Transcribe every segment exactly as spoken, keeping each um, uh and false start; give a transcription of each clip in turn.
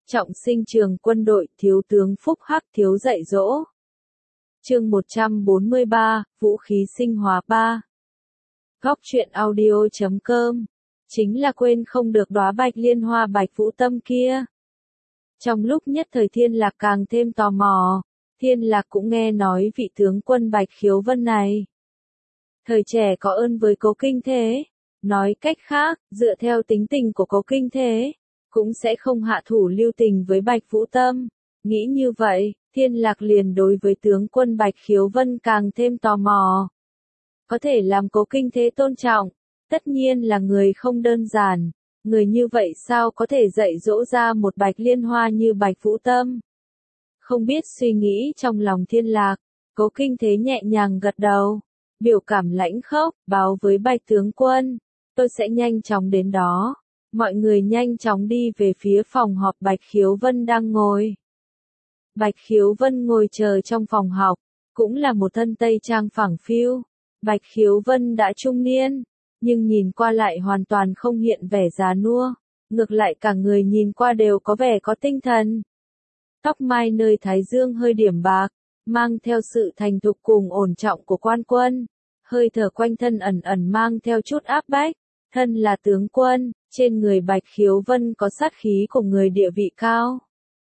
Trọng sinh trường quân đội, thiếu tướng Phúc Hắc thiếu dạy dỗ. Chương một trăm bốn mươi ba, vũ khí sinh hóa ba. Góc truyện audio chấm com. Chính là quên không được đóa bạch liên hoa Bạch Vũ Tâm kia. Trong lúc nhất thời Thiên Lạc càng thêm tò mò, Thiên Lạc cũng nghe nói vị tướng quân Bạch Khiếu Vân này. Thời trẻ có ơn với Cố Kinh Thế, nói cách khác, dựa theo tính tình của Cố Kinh Thế, cũng sẽ không hạ thủ lưu tình với Bạch Vũ Tâm. Nghĩ như vậy, Thiên Lạc liền đối với tướng quân Bạch Khiếu Vân càng thêm tò mò. Có thể làm Cố Kinh Thế tôn trọng, tất nhiên là người không đơn giản, người như vậy sao có thể dạy dỗ ra một Bạch Liên Hoa như Bạch Vũ Tâm. Không biết suy nghĩ trong lòng Thiên Lạc, Cố Kinh Thế nhẹ nhàng gật đầu, biểu cảm lãnh khốc, báo với Bạch tướng quân, tôi sẽ nhanh chóng đến đó. Mọi người nhanh chóng đi về phía phòng họp Bạch Khiếu Vân đang ngồi. Bạch Khiếu Vân ngồi chờ trong phòng học, cũng là một thân tây trang phẳng phiu. Bạch Khiếu Vân đã trung niên, nhưng nhìn qua lại hoàn toàn không hiện vẻ già nua, ngược lại cả người nhìn qua đều có vẻ có tinh thần. Tóc mai nơi thái dương hơi điểm bạc, mang theo sự thành thục cùng ổn trọng của quan quân, hơi thở quanh thân ẩn ẩn mang theo chút áp bách. Thân là tướng quân, trên người Bạch Khiếu Vân có sát khí của người địa vị cao.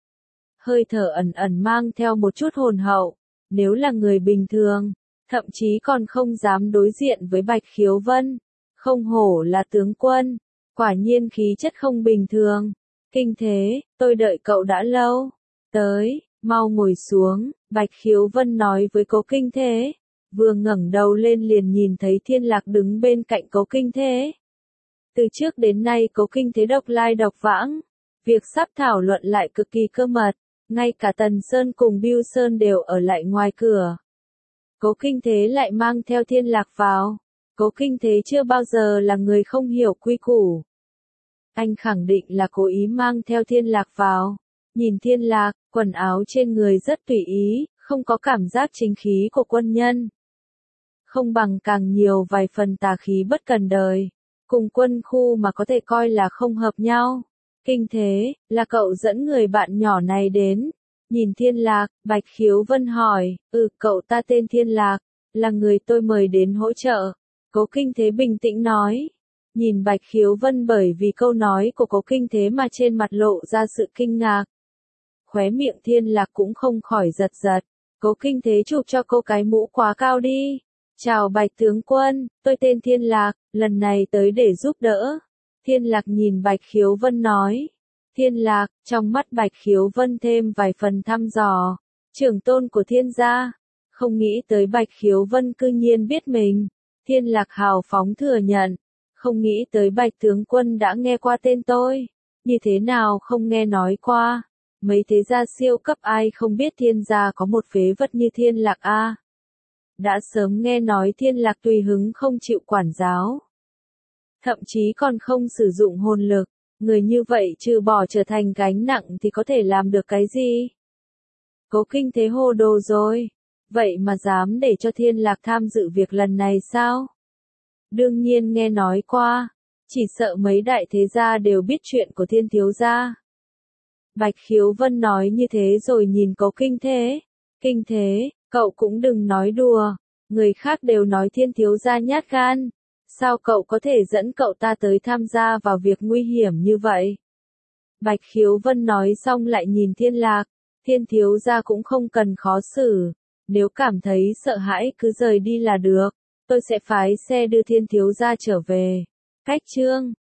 Hơi thở ẩn ẩn mang theo một chút hồn hậu, nếu là người bình thường, thậm chí còn không dám đối diện với Bạch Khiếu Vân. Không hổ là tướng quân, quả nhiên khí chất không bình thường. Kinh Thế, tôi đợi cậu đã lâu. Tới, mau ngồi xuống, Bạch Khiếu Vân nói với Cố Kinh Thế. Vừa ngẩng đầu lên liền nhìn thấy Thiên Lạc đứng bên cạnh Cố Kinh Thế. Từ trước đến nay Cố Kinh Thế độc lai độc vãng, việc sắp thảo luận lại cực kỳ cơ mật, ngay cả Tần Sơn cùng Bưu Sơn đều ở lại ngoài cửa. Cố Kinh Thế lại mang theo Thiên Lạc vào. Cố Kinh Thế chưa bao giờ là người không hiểu quy củ. Anh khẳng định là cố ý mang theo Thiên Lạc vào. Nhìn Thiên Lạc, quần áo trên người rất tùy ý, không có cảm giác chính khí của quân nhân. Không bằng càng nhiều vài phần tà khí bất cần đời. Cùng quân khu mà có thể coi là không hợp nhau. Kinh Thế, là cậu dẫn người bạn nhỏ này đến. Nhìn Thiên Lạc, Bạch Khiếu Vân hỏi, ừ cậu ta tên Thiên Lạc, là người tôi mời đến hỗ trợ. Cố Kinh Thế bình tĩnh nói. Nhìn Bạch Khiếu Vân bởi vì câu nói của Cố Kinh Thế mà trên mặt lộ ra sự kinh ngạc. Khóe miệng Thiên Lạc cũng không khỏi giật giật. Cố Kinh Thế chụp cho cô cái mũ quá cao đi. Chào Bạch tướng quân, tôi tên Thiên Lạc, lần này tới để giúp đỡ. Thiên Lạc nhìn Bạch Khiếu Vân nói. Thiên Lạc, trong mắt Bạch Khiếu Vân thêm vài phần thăm dò. Trưởng tôn của Thiên gia. Không nghĩ tới Bạch Khiếu Vân cư nhiên biết mình. Thiên Lạc hào phóng thừa nhận. Không nghĩ tới Bạch tướng quân đã nghe qua tên tôi. Như thế nào không nghe nói qua. Mấy thế gia siêu cấp ai không biết Thiên gia có một phế vật như Thiên Lạc a. Đã sớm nghe nói Thiên Lạc tùy hứng không chịu quản giáo. Thậm chí còn không sử dụng hồn lực. Người như vậy trừ bỏ trở thành gánh nặng thì có thể làm được cái gì? Cố Kinh Thế hồ đồ rồi. Vậy mà dám để cho Thiên Lạc tham dự việc lần này sao? Đương nhiên nghe nói qua. Chỉ sợ mấy đại thế gia đều biết chuyện của Thiên thiếu gia. Bạch Khiếu Vân nói như thế rồi nhìn Cố Kinh Thế. Kinh Thế, cậu cũng đừng nói đùa. Người khác đều nói Thiên thiếu gia nhát gan. Sao cậu có thể dẫn cậu ta tới tham gia vào việc nguy hiểm như vậy? Bạch Khiếu Vân nói xong lại nhìn Thiên Lạc. Thiên thiếu gia cũng không cần khó xử. Nếu cảm thấy sợ hãi cứ rời đi là được. Tôi sẽ phái xe đưa Thiên thiếu gia trở về. Cách chương.